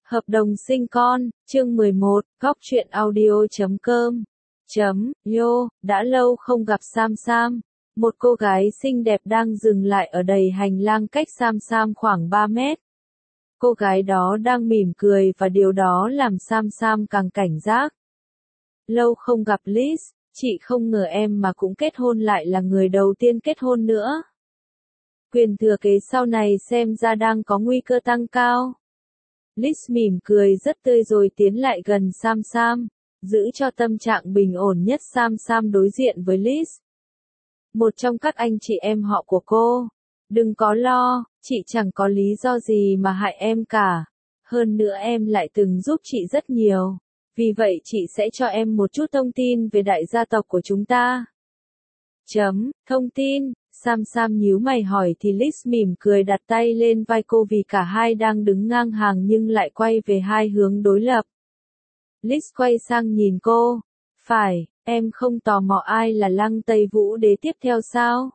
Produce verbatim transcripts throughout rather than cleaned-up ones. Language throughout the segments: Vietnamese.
Hợp đồng sinh con, chương mười một, góc truyện audio chấm com. Chấm, yo, đã lâu không gặp Sam Sam. Một cô gái xinh đẹp đang dừng lại ở đầy hành lang cách Sam Sam khoảng ba mét. Cô gái đó đang mỉm cười và điều đó làm Sam Sam càng cảnh giác. Lâu không gặp Liz, chị không ngờ em mà cũng kết hôn lại là người đầu tiên kết hôn nữa. Quyền thừa kế sau này xem ra đang có nguy cơ tăng cao. Liz mỉm cười rất tươi rồi tiến lại gần Sam Sam, giữ cho tâm trạng bình ổn nhất. Sam Sam đối diện với Liz. Một trong các anh chị em họ của cô. Đừng có lo, chị chẳng có lý do gì mà hại em cả. Hơn nữa em lại từng giúp chị rất nhiều. Vì vậy chị sẽ cho em một chút thông tin về đại gia tộc của chúng ta. Chấm, thông tin. Sam Sam nhíu mày hỏi thì Liz mỉm cười đặt tay lên vai cô vì cả hai đang đứng ngang hàng nhưng lại quay về hai hướng đối lập. Liz quay sang nhìn cô. Phải, em không tò mò ai là Lăng Tây Vũ Đế tiếp theo sao?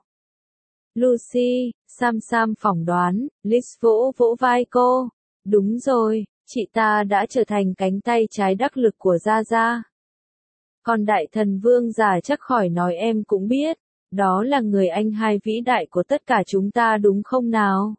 Lucy, Sam Sam phỏng đoán. Liz vỗ vỗ vai cô. Đúng rồi, chị ta đã trở thành cánh tay trái đắc lực của Gia Gia. Còn đại thần vương giả chắc khỏi nói em cũng biết. Đó là người anh hai vĩ đại của tất cả chúng ta đúng không nào?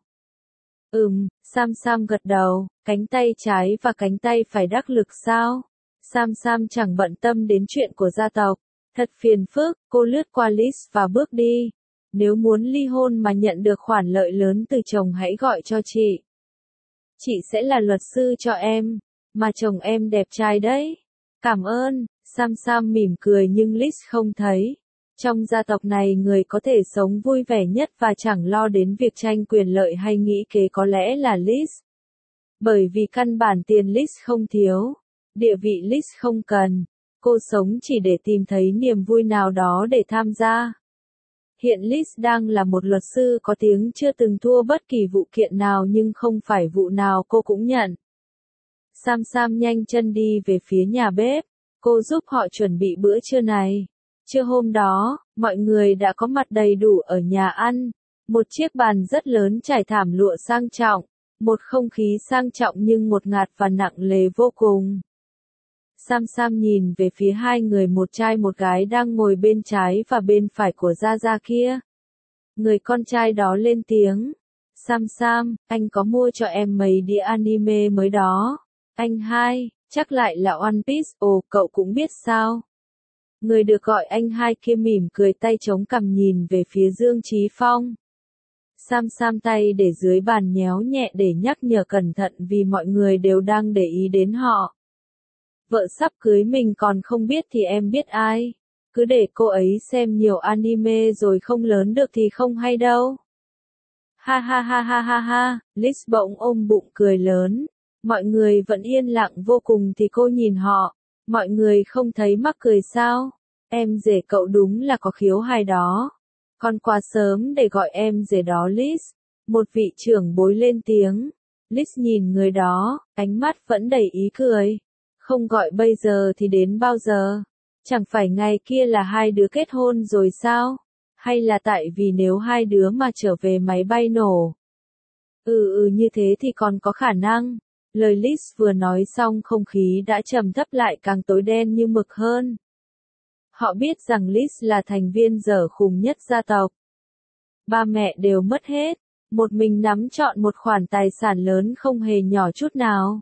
Ừm, Sam Sam gật đầu, cánh tay trái và cánh tay phải đắc lực sao? Sam Sam chẳng bận tâm đến chuyện của gia tộc. Thật phiền phức, cô lướt qua Liz và bước đi. Nếu muốn ly hôn mà nhận được khoản lợi lớn từ chồng hãy gọi cho chị. Chị sẽ là luật sư cho em, mà chồng em đẹp trai đấy. Cảm ơn, Sam Sam mỉm cười nhưng Liz không thấy. Trong gia tộc này người có thể sống vui vẻ nhất và chẳng lo đến việc tranh quyền lợi hay nghĩ kế có lẽ là Liz. Bởi vì căn bản tiền Liz không thiếu, địa vị Liz không cần, cô sống chỉ để tìm thấy niềm vui nào đó để tham gia. Hiện Liz đang là một luật sư có tiếng chưa từng thua bất kỳ vụ kiện nào nhưng không phải vụ nào cô cũng nhận. Sam Sam nhanh chân đi về phía nhà bếp, cô giúp họ chuẩn bị bữa trưa này. Trưa hôm đó, mọi người đã có mặt đầy đủ ở nhà ăn. Một chiếc bàn rất lớn trải thảm lụa sang trọng. Một không khí sang trọng nhưng ngột ngạt và nặng nề vô cùng. Sam Sam nhìn về phía hai người một trai một gái đang ngồi bên trái và bên phải của Gia Gia kia. Người con trai đó lên tiếng. Sam Sam, anh có mua cho em mấy đĩa anime mới đó. Anh hai, chắc lại là One Piece. Ồ, cậu cũng biết sao? Người được gọi anh hai kia mỉm cười tay chống cằm nhìn về phía Dương Chí Phong. Sam Sam tay để dưới bàn nhéo nhẹ để nhắc nhở cẩn thận vì mọi người đều đang để ý đến họ. Vợ sắp cưới mình còn không biết thì em biết ai. Cứ để cô ấy xem nhiều anime rồi không lớn được thì không hay đâu. Ha ha ha ha ha ha, Liz bỗng ôm bụng cười lớn. Mọi người vẫn yên lặng vô cùng thì cô nhìn họ. Mọi người không thấy mắc cười sao? Em rể cậu đúng là có khiếu hài đó. Còn quá sớm để gọi em rể đó Liz. Một vị trưởng bối lên tiếng. Liz nhìn người đó, ánh mắt vẫn đầy ý cười. Không gọi bây giờ thì đến bao giờ? Chẳng phải ngày kia là hai đứa kết hôn rồi sao? Hay là tại vì nếu hai đứa mà trở về máy bay nổ? Ừ ừ như thế thì còn có khả năng. Lời Liz vừa nói xong không khí đã trầm thấp lại càng tối đen như mực hơn. Họ biết rằng Liz là thành viên dở khùng nhất gia tộc. Ba mẹ đều mất hết, một mình nắm trọn một khoản tài sản lớn không hề nhỏ chút nào.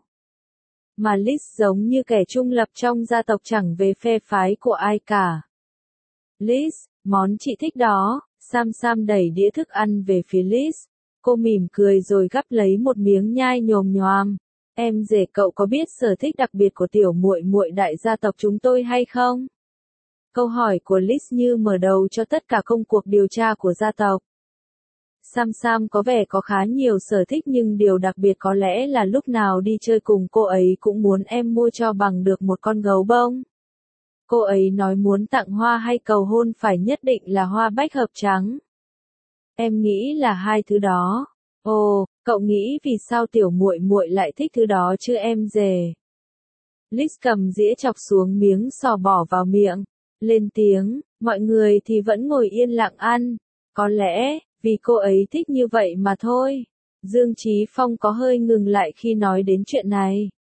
Mà Liz giống như kẻ trung lập trong gia tộc chẳng về phe phái của ai cả. Liz, món chị thích đó. Sam Sam đẩy đĩa thức ăn về phía Liz. Cô mỉm cười rồi gắp lấy một miếng nhai nhồm nhoàm. Em rể cậu có biết sở thích đặc biệt của tiểu muội muội đại gia tộc chúng tôi hay không? Câu hỏi của Liz như mở đầu cho tất cả công cuộc điều tra của gia tộc. Sam Sam có vẻ có khá nhiều sở thích nhưng điều đặc biệt có lẽ là lúc nào đi chơi cùng cô ấy cũng muốn em mua cho bằng được một con gấu bông. Cô ấy nói muốn tặng hoa hay cầu hôn phải nhất định là hoa bách hợp trắng. Em nghĩ là hai thứ đó. Ồ, cậu nghĩ vì sao tiểu muội muội lại thích thứ đó chứ em rể? Liz cầm dĩa chọc xuống miếng sò bỏ vào miệng, lên tiếng, mọi người thì vẫn ngồi yên lặng ăn. Có lẽ, vì cô ấy thích như vậy mà thôi. Dương Chí Phong có hơi ngừng lại khi nói đến chuyện này.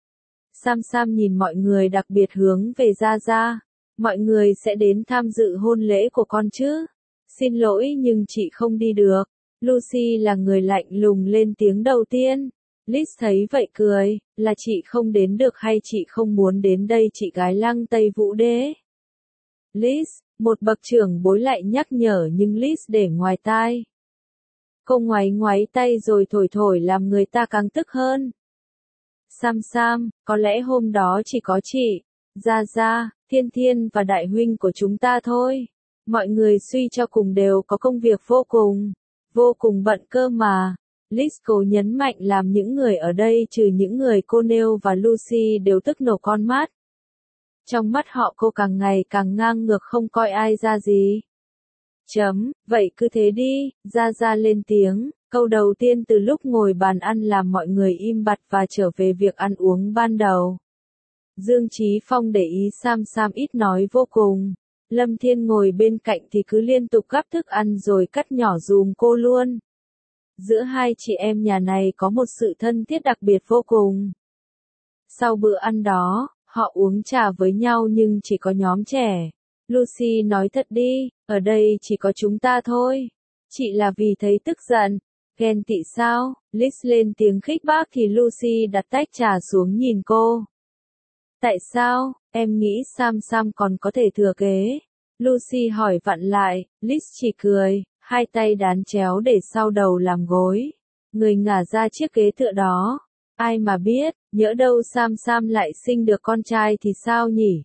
Sam Sam nhìn mọi người đặc biệt hướng về Gia Gia. Mọi người sẽ đến tham dự hôn lễ của con chứ? Xin lỗi nhưng chị không đi được. Lucy là người lạnh lùng lên tiếng đầu tiên. Liz thấy vậy cười, là chị không đến được hay chị không muốn đến đây chị gái Lăng Tây Vũ Đế? Liz, một bậc trưởng bối lại nhắc nhở nhưng Liz để ngoài tai. Cô ngoáy ngoáy tay rồi thổi thổi làm người ta càng tức hơn. Sam Sam, có lẽ hôm đó chỉ có chị, Gia Gia, Thiên Thiên và đại huynh của chúng ta thôi. Mọi người suy cho cùng đều có công việc vô cùng, vô cùng bận cơ mà. Liz cố nhấn mạnh làm những người ở đây trừ những người cô nêu và Lucy đều tức nổ con mắt. Trong mắt họ cô càng ngày càng ngang ngược không coi ai ra gì. Chấm, vậy cứ thế đi, Gia Gia lên tiếng, câu đầu tiên từ lúc ngồi bàn ăn làm mọi người im bặt và trở về việc ăn uống ban đầu. Dương Chí Phong để ý Sam Sam ít nói vô cùng. Lâm Thiên ngồi bên cạnh thì cứ liên tục gắp thức ăn rồi cắt nhỏ dùm cô luôn. Giữa hai chị em nhà này có một sự thân thiết đặc biệt vô cùng. Sau bữa ăn đó, họ uống trà với nhau nhưng chỉ có nhóm trẻ. Lucy nói thật đi, ở đây chỉ có chúng ta thôi. Chị là vì thấy tức giận, ghen tị sao? Liz lên tiếng khích bác thì Lucy đặt tách trà xuống nhìn cô. Tại sao, em nghĩ Sam Sam còn có thể thừa kế? Lucy hỏi vặn lại, Liz chỉ cười, hai tay đán chéo để sau đầu làm gối. Người ngả ra chiếc ghế tựa đó. Ai mà biết, nhỡ đâu Sam Sam lại sinh được con trai thì sao nhỉ?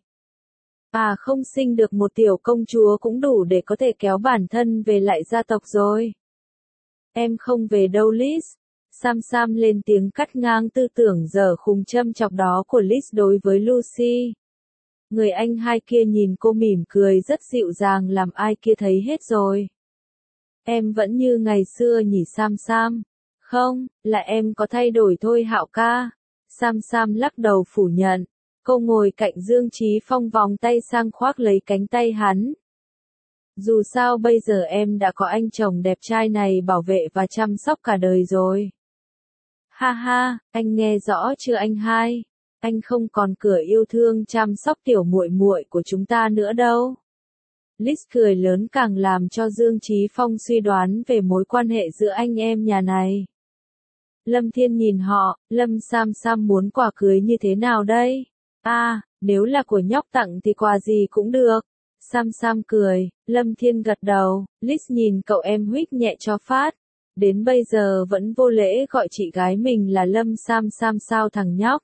À không sinh được một tiểu công chúa cũng đủ để có thể kéo bản thân về lại gia tộc rồi. Em không về đâu Liz. Sam Sam lên tiếng cắt ngang tư tưởng dở khùng châm chọc đó của Liz đối với Lucy. Người anh hai kia nhìn cô mỉm cười rất dịu dàng làm ai kia thấy hết rồi. Em vẫn như ngày xưa nhỉ Sam Sam. Không, là em có thay đổi thôi Hạo ca. Sam Sam lắc đầu phủ nhận. Cô ngồi cạnh Dương Chí Phong vòng tay sang khoác lấy cánh tay hắn. Dù sao bây giờ em đã có anh chồng đẹp trai này bảo vệ và chăm sóc cả đời rồi. Ha ha, anh nghe rõ chưa anh hai? Anh không còn cửa yêu thương chăm sóc tiểu muội muội của chúng ta nữa đâu. Liz cười lớn càng làm cho Dương Chí Phong suy đoán về mối quan hệ giữa anh em nhà này. Lâm Thiên nhìn họ, Lâm Sam Sam muốn quà cưới như thế nào đây? À, nếu là của nhóc tặng thì quà gì cũng được. Sam Sam cười, Lâm Thiên gật đầu, Liz nhìn cậu em huých nhẹ cho phát. Đến bây giờ vẫn vô lễ gọi chị gái mình là Lâm Sam Sam sao thằng nhóc.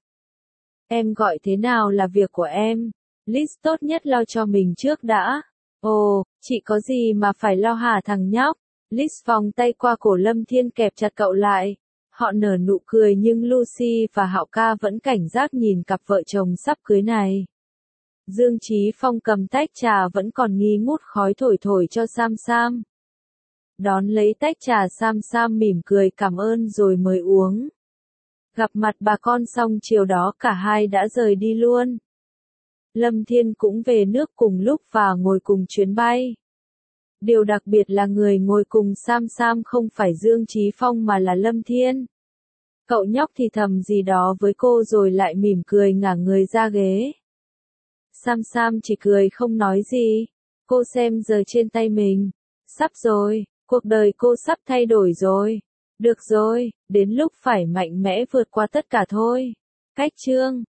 Em gọi thế nào là việc của em. Liz tốt nhất lo cho mình trước đã. Ồ, chị có gì mà phải lo hả thằng nhóc. Liz vòng tay qua cổ Lâm Thiên kẹp chặt cậu lại. Họ nở nụ cười nhưng Lucy và Hạo ca vẫn cảnh giác nhìn cặp vợ chồng sắp cưới này. Dương Chí Phong cầm tách trà vẫn còn nghi ngút khói thổi thổi cho Sam Sam. Đón lấy tách trà Sam Sam mỉm cười cảm ơn rồi mới uống. Gặp mặt bà con xong chiều đó cả hai đã rời đi luôn. Lâm Thiên cũng về nước cùng lúc và ngồi cùng chuyến bay. Điều đặc biệt là người ngồi cùng Sam Sam không phải Dương Chí Phong mà là Lâm Thiên. Cậu nhóc thì thầm gì đó với cô rồi lại mỉm cười ngả người ra ghế. Sam Sam chỉ cười không nói gì. Cô xem giờ trên tay mình. Sắp rồi, cuộc đời cô sắp thay đổi rồi. Được rồi, đến lúc phải mạnh mẽ vượt qua tất cả thôi. Cách chương